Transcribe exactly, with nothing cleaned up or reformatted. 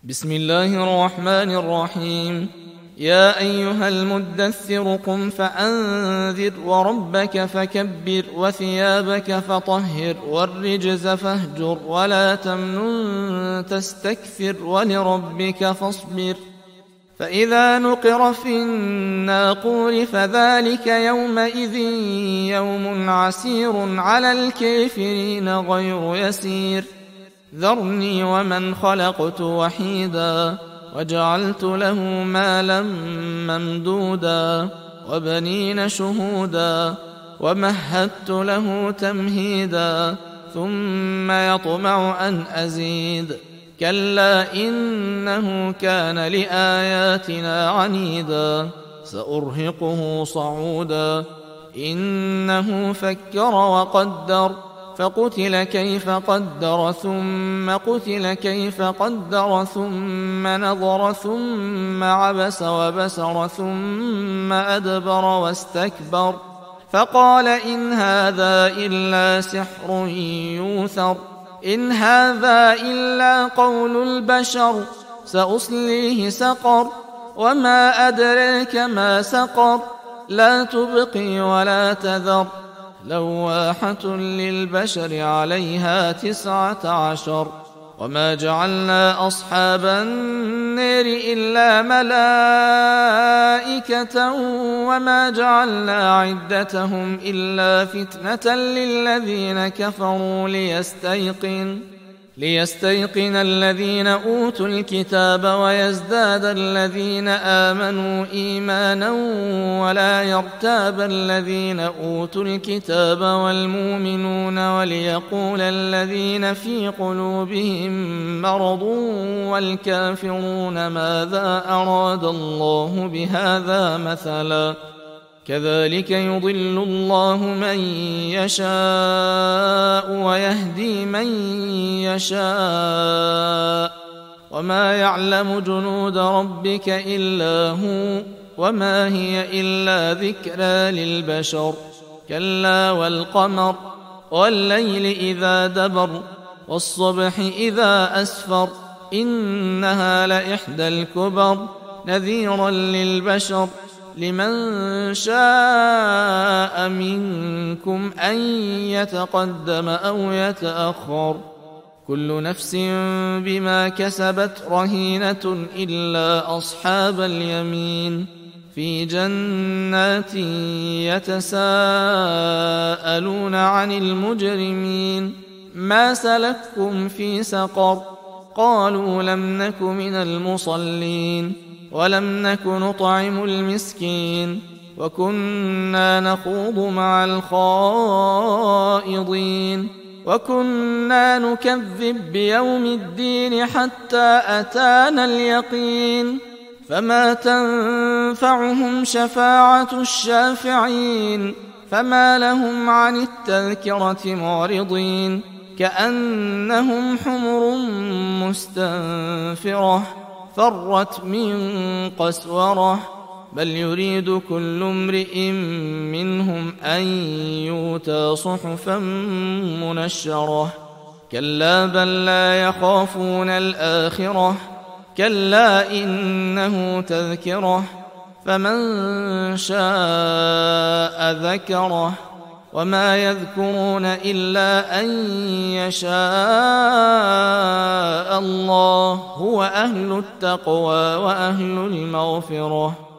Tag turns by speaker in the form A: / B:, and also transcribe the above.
A: بسم الله الرحمن الرحيم. يا أيها المدثر قم فأنذر وربك فكبر وثيابك فطهر والرجز فاهجر ولا تمنن تستكثر ولربك فاصبر. فإذا نقر في الناقور فذلك يومئذ يوم عسير على الكافرين غير يسير. ذرني ومن خلقت وحيدا وجعلت له مالا ممدودا وبنين شهودا ومهدت له تمهيدا ثم يطمع أن أزيد كلا إنه كان لآياتنا عنيدا سأرهقه صعودا إنه فكر وقدر فقتل كيف قدر ثم قتل كيف قدر ثم نظر ثم عبس وبسر ثم أدبر واستكبر فقال إن هذا إلا سحر يوثر إن هذا إلا قول البشر سأصليه سقر وما أدريك ما سقر لا تبقي ولا تذر لواحة للبشر عليها تسعة عشر. وما جعلنا أصحاب النار إلا ملائكة وما جعلنا عدتهم إلا فتنة للذين كفروا ليستيقن ليستيقن الذين أوتوا الكتاب ويزداد الذين آمنوا إيمانا ولا يرتاب الذين أوتوا الكتاب والمؤمنون وليقول الذين في قلوبهم مرض والكافرون ماذا أراد الله بهذا مثلا كذلك يضل الله من يشاء ويهدي من يشاء وما يعلم جنود ربك إلا هو وما هي إلا ذكرى للبشر كلا والقمر والليل إذا دبر والصبح إذا أسفر إنها لإحدى الكبر نذيرا للبشر لمن شاء منكم أن يتقدم أو يتأخر كل نفس بما كسبت رهينة إلا أصحاب اليمين في جنات يتساءلون عن المجرمين ما سلككم في سقر قالوا لم نك من المصلين ولم نك نطعم المسكين وكنا نخوض مع الخائضين وكنا نكذب بيوم الدين حتى أتانا اليقين فما تنفعهم شفاعة الشافعين فما لهم عن التذكرة معرضين كأنهم حمر مستنفرة فرت من قسورة بل يريد كل امرئ منهم أن يؤتى صحفا منشرة كلا بل لا يخافون الآخرة كلا إنه تذكرة فمن شاء ذكره وما يذكرون إلا أن يشاء الله هو أهل التقوى وأهل المغفرة.